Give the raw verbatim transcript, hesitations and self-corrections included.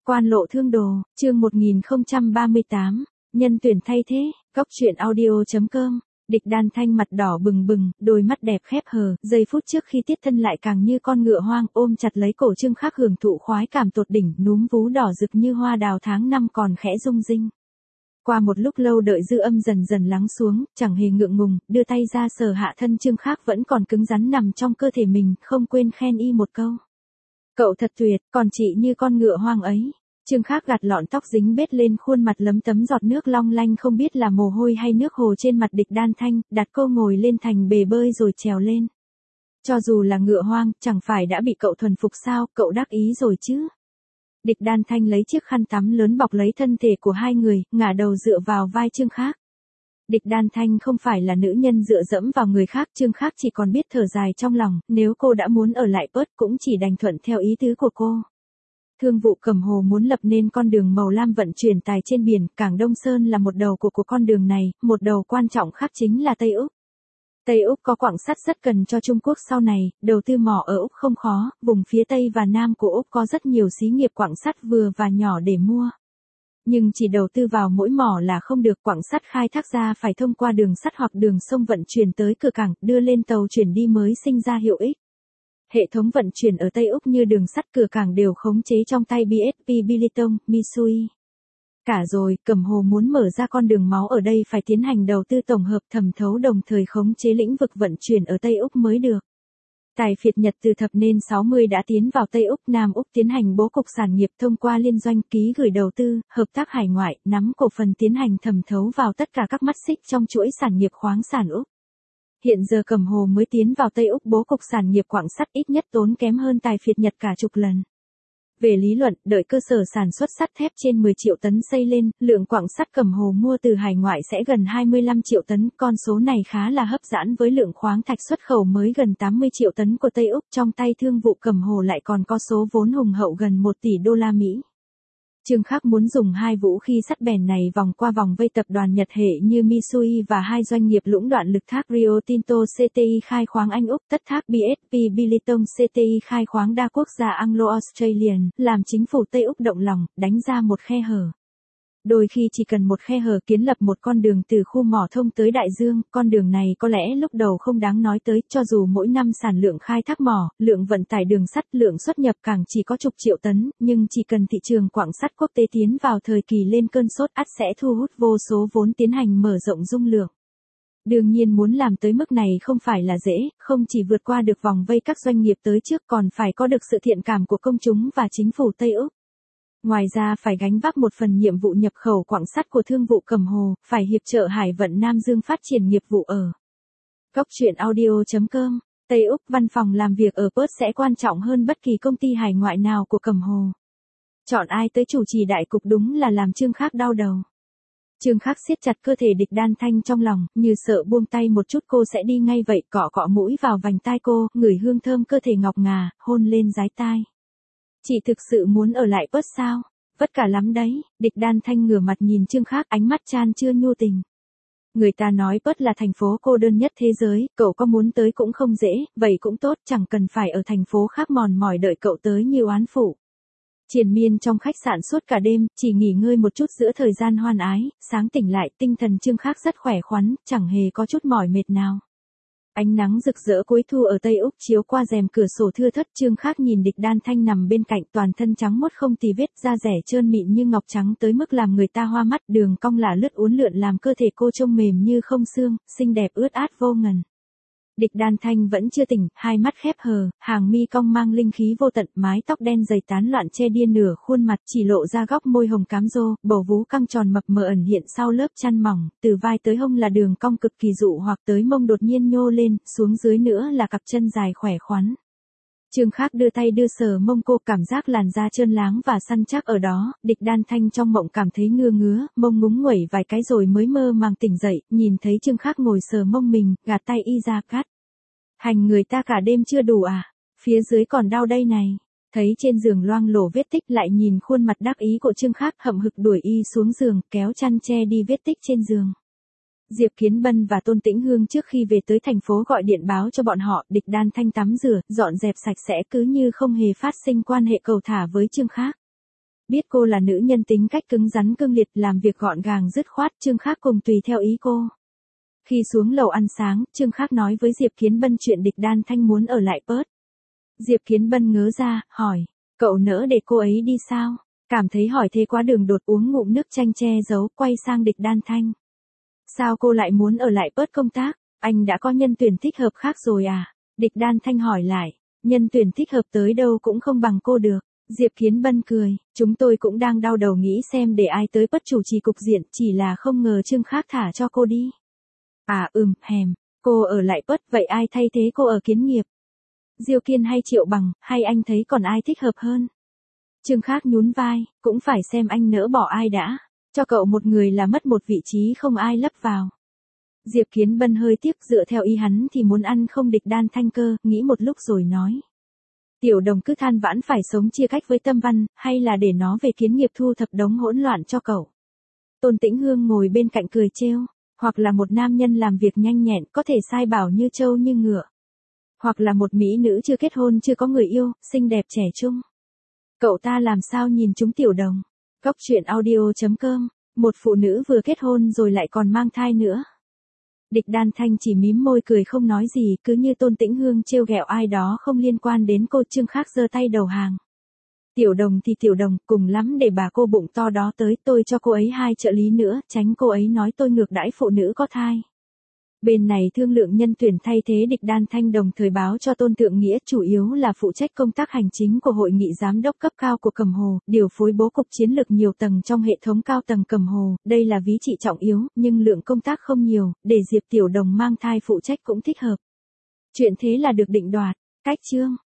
Quan lộ thương đồ, chương một nghìn không trăm ba mươi tám, nhân tuyển thay thế, góc truyện audio.com. Địch Đan Thanh mặt đỏ bừng bừng, đôi mắt đẹp khép hờ, giây phút trước khi tiết thân lại càng như con ngựa hoang ôm chặt lấy cổ Trương Khắc hưởng thụ khoái cảm tột đỉnh, núm vú đỏ rực như hoa đào tháng năm còn khẽ rung rinh. Qua một lúc lâu đợi dư âm dần dần lắng xuống, chẳng hề ngượng ngùng, đưa tay ra sờ hạ thân Trương Khắc vẫn còn cứng rắn nằm trong cơ thể mình, không quên khen y một câu. Cậu thật tuyệt, còn chị như con ngựa hoang ấy. Trương Khắc gạt lọn tóc dính bết lên khuôn mặt lấm tấm giọt nước long lanh không biết là mồ hôi hay nước hồ trên mặt Địch Đan Thanh, đặt cô ngồi lên thành bề bơi rồi trèo lên. Cho dù là ngựa hoang, chẳng phải đã bị cậu thuần phục sao, cậu đắc ý rồi chứ. Địch Đan Thanh lấy chiếc khăn tắm lớn bọc lấy thân thể của hai người, ngả đầu dựa vào vai Trương Khắc. Địch Đan Thanh không phải là nữ nhân dựa dẫm vào người khác, Trương Khắc chỉ còn biết thở dài trong lòng, nếu cô đã muốn ở lại Perth cũng chỉ đành thuận theo ý tứ của cô. Thương vụ Cẩm Hồ muốn lập nên con đường màu lam vận chuyển tài trên biển, cảng Đông Sơn là một đầu của của con đường này, một đầu quan trọng khác chính là Tây Úc. Tây Úc có quặng sắt rất cần cho Trung Quốc sau này, đầu tư mỏ ở Úc không khó, vùng phía Tây và Nam của Úc có rất nhiều xí nghiệp quặng sắt vừa và nhỏ để mua. Nhưng chỉ đầu tư vào mỗi mỏ là không được, quặng sắt khai thác ra phải thông qua đường sắt hoặc đường sông vận chuyển tới cửa cảng, đưa lên tàu chuyển đi mới sinh ra hiệu ích. Hệ thống vận chuyển ở Tây Úc như đường sắt cửa cảng đều khống chế trong tay bê ét pê Billiton, Mitsui. Cả rồi, Cẩm Hồ muốn mở ra con đường máu ở đây phải tiến hành đầu tư tổng hợp thẩm thấu đồng thời khống chế lĩnh vực vận chuyển ở Tây Úc mới được. Tài phiệt Nhật từ thập niên sáu mươi đã tiến vào Tây Úc, Nam Úc tiến hành bố cục sản nghiệp thông qua liên doanh, ký gửi đầu tư, hợp tác hải ngoại, nắm cổ phần tiến hành thẩm thấu vào tất cả các mắt xích trong chuỗi sản nghiệp khoáng sản Úc. Hiện giờ Cẩm Hồ mới tiến vào Tây Úc bố cục sản nghiệp quặng sắt ít nhất tốn kém hơn tài phiệt Nhật cả chục lần. Về lý luận, đợi cơ sở sản xuất sắt thép trên mười triệu tấn xây lên, lượng quặng sắt Cẩm Hồ mua từ hải ngoại sẽ gần hai mươi lăm triệu tấn, con số này khá là hấp dẫn với lượng khoáng thạch xuất khẩu mới gần tám mươi triệu tấn của Tây Úc, trong tay thương vụ Cẩm Hồ lại còn có số vốn hùng hậu gần một tỷ đô la Mỹ. Trương Khắc muốn dùng hai vũ khí sắt bền này vòng qua vòng vây tập đoàn Nhật hệ như Mitsui và hai doanh nghiệp lũng đoạn lực thác Rio Tinto xê tê i khai khoáng Anh Úc, tất thác bê ét pê Billiton xê tê i khai khoáng đa quốc gia Anglo-Australian, làm chính phủ Tây Úc động lòng, đánh ra một khe hở. Đôi khi chỉ cần một khe hở kiến lập một con đường từ khu mỏ thông tới đại dương, con đường này có lẽ lúc đầu không đáng nói tới, cho dù mỗi năm sản lượng khai thác mỏ, lượng vận tải đường sắt, lượng xuất nhập cảng chỉ có chục triệu tấn, nhưng chỉ cần thị trường quặng sắt quốc tế tiến vào thời kỳ lên cơn sốt ắt sẽ thu hút vô số vốn tiến hành mở rộng dung lượng. Đương nhiên muốn làm tới mức này không phải là dễ, không chỉ vượt qua được vòng vây các doanh nghiệp tới trước còn phải có được sự thiện cảm của công chúng và chính phủ Tây Úc. Ngoài ra phải gánh vác một phần nhiệm vụ nhập khẩu quặng sắt của thương vụ Cẩm Hồ, phải hiệp trợ Hải vận Nam Dương phát triển nghiệp vụ ở. Góc truyện audio.com, Tây Úc văn phòng làm việc ở Perth sẽ quan trọng hơn bất kỳ công ty hải ngoại nào của Cẩm Hồ. Chọn ai tới chủ trì đại cục đúng là làm Trương Khắc đau đầu. Trương Khắc siết chặt cơ thể Địch Đan Thanh trong lòng, như sợ buông tay một chút cô sẽ đi ngay vậy, cọ cọ mũi vào vành tai cô, ngửi hương thơm cơ thể ngọc ngà, hôn lên dái tai. Chị thực sự muốn ở lại Perth sao? Vất cả lắm đấy. Địch Đan Thanh ngửa mặt nhìn Trương Khắc, ánh mắt chan chứa nhu tình. Người ta nói Perth là thành phố cô đơn nhất thế giới, cậu có muốn tới cũng không dễ, vậy cũng tốt, chẳng cần phải ở thành phố khác mòn mỏi đợi cậu tới như oán phụ. Triền miên trong khách sạn suốt cả đêm, chỉ nghỉ ngơi một chút giữa thời gian hoan ái, sáng tỉnh lại, tinh thần Trương Khắc rất khỏe khoắn, chẳng hề có chút mỏi mệt nào. Ánh nắng rực rỡ cuối thu ở Tây Úc chiếu qua rèm cửa sổ thưa thớt, Trương Khắc nhìn Địch Đan Thanh nằm bên cạnh, toàn thân trắng muốt không tì vết, da rẻ trơn mịn như ngọc trắng tới mức làm người ta hoa mắt, đường cong lả lướt uốn lượn làm cơ thể cô trông mềm như không xương, xinh đẹp ướt át vô ngần. Địch Đan Thanh vẫn chưa tỉnh, hai mắt khép hờ, hàng mi cong mang linh khí vô tận, mái tóc đen dày tán loạn che đi nửa khuôn mặt, chỉ lộ ra góc môi hồng cám rô, bầu vú căng tròn mập mờ ẩn hiện sau lớp chăn mỏng, từ vai tới hông là đường cong cực kỳ dụ hoặc tới mông đột nhiên nhô lên, xuống dưới nữa là cặp chân dài khỏe khoắn. Trương Khắc đưa tay đưa sờ mông cô, cảm giác làn da trơn láng và săn chắc ở đó, Địch Đan Thanh trong mộng cảm thấy ngưa ngứa, mông ngúng nguẩy vài cái rồi mới mơ màng tỉnh dậy, nhìn thấy Trương Khắc ngồi sờ mông mình, gạt tay y ra cắt. Hành người ta cả đêm chưa đủ à, phía dưới còn đau đây này. Thấy trên giường loang lổ vết tích lại nhìn khuôn mặt đắc ý của Trương Khắc, hậm hực đuổi y xuống giường, kéo chăn che đi vết tích trên giường. Diệp Kiến Bân và Tôn Tĩnh Hương trước khi về tới thành phố gọi điện báo cho bọn họ, Địch Đan Thanh tắm rửa, dọn dẹp sạch sẽ cứ như không hề phát sinh quan hệ cầu thả với Trương Khắc. Biết cô là nữ nhân tính cách cứng rắn cương liệt, làm việc gọn gàng dứt khoát, Trương Khắc cùng tùy theo ý cô. Khi xuống lầu ăn sáng, Trương Khắc nói với Diệp Kiến Bân chuyện Địch Đan Thanh muốn ở lại Perth. Diệp Kiến Bân ngớ ra, hỏi, cậu nỡ để cô ấy đi sao? Cảm thấy hỏi thế quá đường đột, uống ngụm nước chanh che giấu, quay sang Địch Đan Thanh. Sao cô lại muốn ở lại Perth công tác? Anh đã có nhân tuyển thích hợp khác rồi à? Địch Đan Thanh hỏi lại, nhân tuyển thích hợp tới đâu cũng không bằng cô được. Diệp Kiến Bân cười, chúng tôi cũng đang đau đầu nghĩ xem để ai tới Perth chủ trì cục diện, chỉ là không ngờ Trương Khắc thả cho cô đi. À ừm, hèm, cô ở lại Perth, vậy ai thay thế cô ở Kiến Nghiệp? Diêu Kiên hay Triệu Bằng, hay anh thấy còn ai thích hợp hơn? Trương Khắc nhún vai, cũng phải xem anh nỡ bỏ ai đã. Cho cậu một người là mất một vị trí không ai lấp vào. Diệp Kiến Bân hơi tiếc, dựa theo ý hắn thì muốn ăn không Địch Đan Thanh cơ, nghĩ một lúc rồi nói. Tiểu Đồng cứ than vãn phải sống chia cách với Tâm Văn, hay là để nó về Kiến Nghiệp thu thập đống hỗn loạn cho cậu. Tôn Tĩnh Hương ngồi bên cạnh cười trêu, hoặc là một nam nhân làm việc nhanh nhẹn, có thể sai bảo như trâu như ngựa. Hoặc là một mỹ nữ chưa kết hôn chưa có người yêu, xinh đẹp trẻ trung. Cậu ta làm sao nhìn chúng Tiểu Đồng? Cóc truyện audio chấm com, một phụ nữ vừa kết hôn rồi lại còn mang thai nữa. Địch Đan Thanh chỉ mím môi cười không nói gì, cứ như Tôn Tĩnh Hương trêu ghẹo ai đó không liên quan đến cô. Trương Khắc giơ tay đầu hàng. Tiểu Đồng thì Tiểu Đồng, cùng lắm để bà cô bụng to đó tới, tôi cho cô ấy hai trợ lý nữa, tránh cô ấy nói tôi ngược đãi phụ nữ có thai. Bên này thương lượng nhân tuyển thay thế Địch Đan Thanh, đồng thời báo cho Tôn Thượng Nghĩa, chủ yếu là phụ trách công tác hành chính của hội nghị giám đốc cấp cao của Cẩm Hồ, điều phối bố cục chiến lược nhiều tầng trong hệ thống cao tầng Cẩm Hồ, đây là ví trị trọng yếu, nhưng lượng công tác không nhiều, để Diệp Tiểu Đồng mang thai phụ trách cũng thích hợp. Chuyện thế là được định đoạt. Cách chương